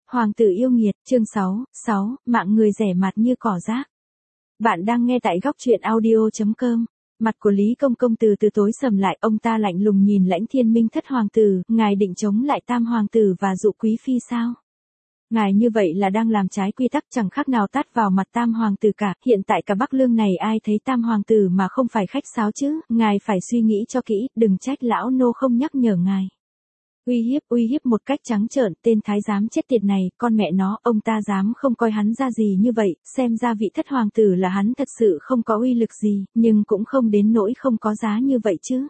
Hoàng tử yêu nghiệt, chương 6, mạng người rẻ mạt như cỏ rác. Bạn đang nghe tại góc truyện audio.com. Mặt của Lý Công Công từ từ tối sầm lại, ông ta lạnh lùng nhìn Lãnh Thiên Minh thất hoàng tử, ngài định chống lại tam hoàng tử và dụ quý phi sao? Ngài như vậy là đang làm trái quy tắc, chẳng khác nào tát vào mặt tam hoàng tử cả, hiện tại cả Bắc Lương này ai thấy tam hoàng tử mà không phải khách sáo chứ, ngài phải suy nghĩ cho kỹ, đừng trách lão nô không nhắc nhở ngài. Uy hiếp một cách trắng trợn, tên thái giám chết tiệt này, con mẹ nó, ông ta dám không coi hắn ra gì như vậy, xem ra vị thất hoàng tử là hắn thật sự không có uy lực gì, nhưng cũng không đến nỗi không có giá như vậy chứ.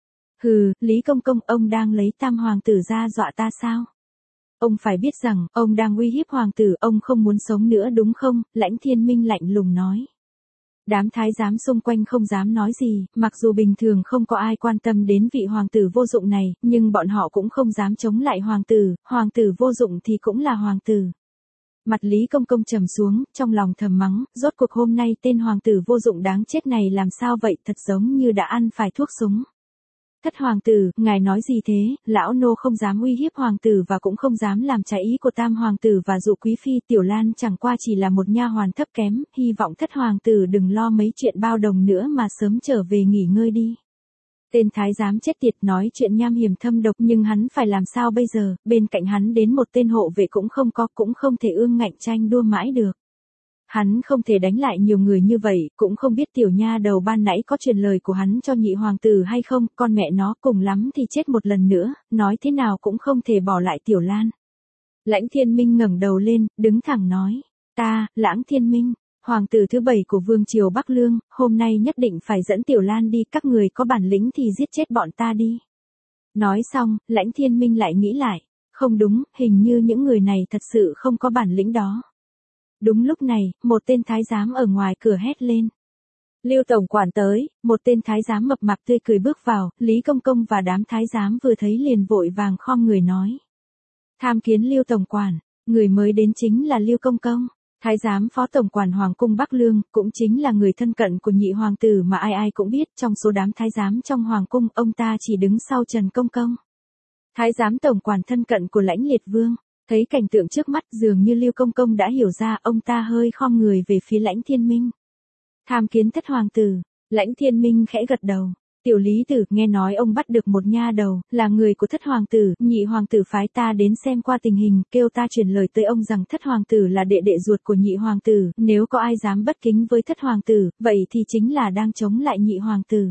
Hừ, Lý Công Công, ông đang lấy tam hoàng tử ra dọa ta sao? Ông phải biết rằng, ông đang uy hiếp hoàng tử, ông không muốn sống nữa đúng không? Lãnh Thiên Minh lạnh lùng nói. Đám thái giám xung quanh không dám nói gì, mặc dù bình thường không có ai quan tâm đến vị hoàng tử vô dụng này, nhưng bọn họ cũng không dám chống lại hoàng tử vô dụng thì cũng là hoàng tử. Mặt Lý Công Công trầm xuống, trong lòng thầm mắng, rốt cuộc hôm nay tên hoàng tử vô dụng đáng chết này làm sao vậy, thật giống như đã ăn phải thuốc súng. Thất hoàng tử, ngài nói gì thế, lão nô không dám uy hiếp hoàng tử và cũng không dám làm trái ý của tam hoàng tử và dụ quý phi, Tiểu Lan chẳng qua chỉ là một nha hoàn thấp kém, hy vọng thất hoàng tử đừng lo mấy chuyện bao đồng nữa mà sớm trở về nghỉ ngơi đi. Tên thái giám chết tiệt nói chuyện nham hiểm thâm độc, nhưng hắn phải làm sao bây giờ, bên cạnh hắn đến một tên hộ vệ cũng không thể ương ngạnh tranh đua mãi được. Hắn không thể đánh lại nhiều người như vậy, cũng không biết tiểu nha đầu ban nãy có truyền lời của hắn cho nhị hoàng tử hay không, con mẹ nó cùng lắm thì chết một lần nữa, nói thế nào cũng không thể bỏ lại Tiểu Lan. Lãnh Thiên Minh ngẩng đầu lên, đứng thẳng nói, ta, Lãng Thiên Minh, hoàng tử thứ 7 của vương triều Bắc Lương, hôm nay nhất định phải dẫn Tiểu Lan đi, các người có bản lĩnh thì giết chết bọn ta đi. Nói xong, Lãnh Thiên Minh lại nghĩ lại, không đúng, hình như những người này thật sự không có bản lĩnh đó. Đúng lúc này, một tên thái giám ở ngoài cửa hét lên. Lưu tổng quản tới, một tên thái giám mập mạp tươi cười bước vào, Lý Công Công và đám thái giám vừa thấy liền vội vàng khom người nói. Tham kiến Lưu tổng quản, người mới đến chính là Lưu Công Công, thái giám phó tổng quản Hoàng cung Bắc Lương, cũng chính là người thân cận của nhị hoàng tử mà ai ai cũng biết, trong số đám thái giám trong Hoàng cung, ông ta chỉ đứng sau Trần Công Công. Thái giám tổng quản thân cận của Lãnh Liệt Vương. Thấy cảnh tượng trước mắt dường như Lưu Công Công đã hiểu ra, ông ta hơi khom người về phía Lãnh Thiên Minh. Tham kiến thất hoàng tử, Lãnh Thiên Minh khẽ gật đầu. Tiểu Lý tử, nghe nói ông bắt được một nha đầu, là người của thất hoàng tử, nhị hoàng tử phái ta đến xem qua tình hình, kêu ta truyền lời tới ông rằng thất hoàng tử là đệ đệ ruột của nhị hoàng tử, nếu có ai dám bất kính với thất hoàng tử, vậy thì chính là đang chống lại nhị hoàng tử.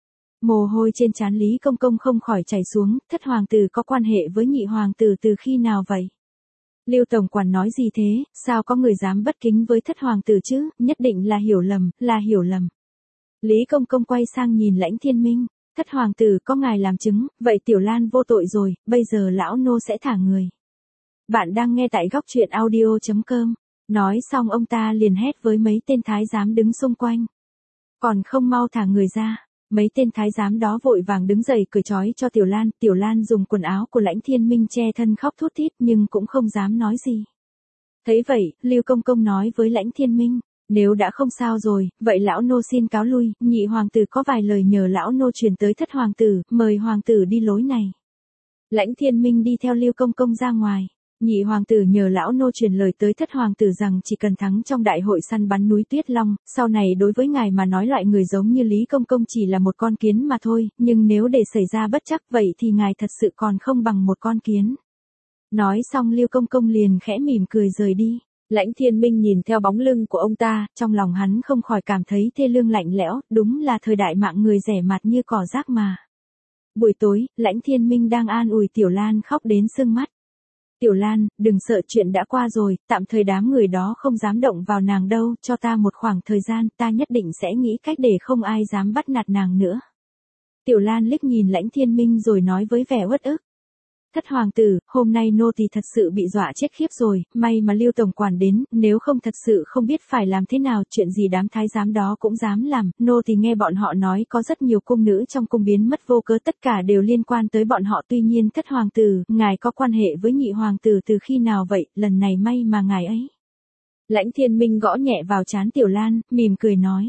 Mồ hôi trên trán Lý Công Công không khỏi chảy xuống, thất hoàng tử có quan hệ với nhị hoàng tử từ khi nào vậy? Lưu tổng quản nói gì thế, sao có người dám bất kính với thất hoàng tử chứ, nhất định là hiểu lầm. Lý Công Công quay sang nhìn Lãnh Thiên Minh, thất hoàng tử có ngài làm chứng, vậy Tiểu Lan vô tội rồi, bây giờ lão nô sẽ thả người. Bạn đang nghe tại góc truyện audio.com, nói xong ông ta liền hét với mấy tên thái giám đứng xung quanh. Còn không mau thả người ra. Mấy tên thái giám đó vội vàng đứng dậy cởi trói cho Tiểu Lan dùng quần áo của Lãnh Thiên Minh che thân khóc thút thít nhưng cũng không dám nói gì. Thấy vậy, Lưu Công Công nói với Lãnh Thiên Minh, nếu đã không sao rồi, vậy lão nô xin cáo lui, nhị hoàng tử có vài lời nhờ lão nô truyền tới thất hoàng tử, mời hoàng tử đi lối này. Lãnh Thiên Minh đi theo Lưu Công Công ra ngoài. Nhị hoàng tử nhờ lão nô truyền lời tới thất hoàng tử rằng chỉ cần thắng trong đại hội săn bắn núi Tuyết Long, sau này đối với ngài mà nói loại người giống như Lý Công Công chỉ là một con kiến mà thôi, nhưng nếu để xảy ra bất trắc vậy thì ngài thật sự còn không bằng một con kiến. Nói xong Lưu Công Công liền khẽ mỉm cười rời đi. Lãnh Thiên Minh nhìn theo bóng lưng của ông ta, trong lòng hắn không khỏi cảm thấy thê lương lạnh lẽo, đúng là thời đại mạng người rẻ mạt như cỏ rác mà. Buổi tối, Lãnh Thiên Minh đang an ủi Tiểu Lan khóc đến sưng mắt. Tiểu Lan, đừng sợ, chuyện đã qua rồi, tạm thời đám người đó không dám động vào nàng đâu, cho ta một khoảng thời gian, ta nhất định sẽ nghĩ cách để không ai dám bắt nạt nàng nữa. Tiểu Lan liếc nhìn Lãnh Thiên Minh rồi nói với vẻ uất ức. Thất hoàng tử, hôm nay nô tỳ thật sự bị dọa chết khiếp rồi, may mà Lưu tổng quản đến, nếu không thật sự không biết phải làm thế nào, chuyện gì đám thái giám đó cũng dám làm, nô tỳ nghe bọn họ nói có rất nhiều cung nữ trong cung biến mất vô cớ, tất cả đều liên quan tới bọn họ, tuy nhiên thất hoàng tử, ngài có quan hệ với nhị hoàng tử từ khi nào vậy, lần này may mà ngài ấy. Lãnh Thiên Minh gõ nhẹ vào trán Tiểu Lan, mỉm cười nói.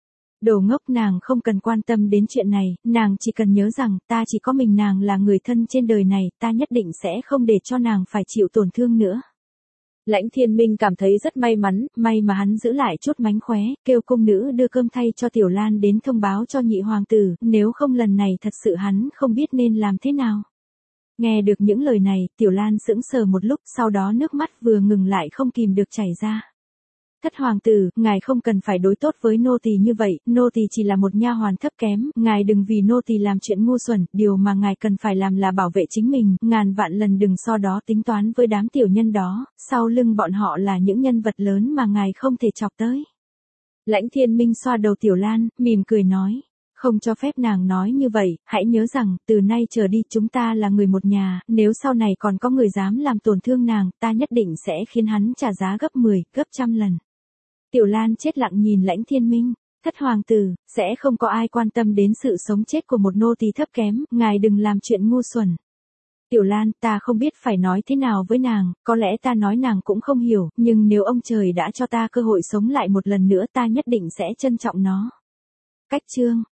Đồ ngốc, nàng không cần quan tâm đến chuyện này, nàng chỉ cần nhớ rằng ta chỉ có mình nàng là người thân trên đời này, ta nhất định sẽ không để cho nàng phải chịu tổn thương nữa. Lãnh Thiên Minh cảm thấy rất may mắn, may mà hắn giữ lại chút mánh khóe, kêu cung nữ đưa cơm thay cho Tiểu Lan đến thông báo cho nhị hoàng tử, nếu không lần này thật sự hắn không biết nên làm thế nào. Nghe được những lời này, Tiểu Lan sững sờ một lúc, sau đó nước mắt vừa ngừng lại không kìm được chảy ra. Thất hoàng tử, ngài không cần phải đối tốt với nô tỳ như vậy, nô tỳ chỉ là một nha hoàn thấp kém, ngài đừng vì nô tỳ làm chuyện ngu xuẩn, điều mà ngài cần phải làm là bảo vệ chính mình, ngàn vạn lần đừng so đó tính toán với đám tiểu nhân đó, sau lưng bọn họ là những nhân vật lớn mà ngài không thể chọc tới. Lãnh Thiên Minh xoa đầu Tiểu Lan, mỉm cười nói. Không cho phép nàng nói như vậy, hãy nhớ rằng, từ nay trở đi chúng ta là người một nhà, nếu sau này còn có người dám làm tổn thương nàng, ta nhất định sẽ khiến hắn trả giá gấp 10, gấp trăm lần. Tiểu Lan chết lặng nhìn Lãnh Thiên Minh, thất hoàng tử, sẽ không có ai quan tâm đến sự sống chết của một nô tỳ thấp kém, ngài đừng làm chuyện ngu xuẩn. Tiểu Lan, ta không biết phải nói thế nào với nàng, có lẽ ta nói nàng cũng không hiểu, nhưng nếu ông trời đã cho ta cơ hội sống lại một lần nữa ta nhất định sẽ trân trọng nó. Cách chương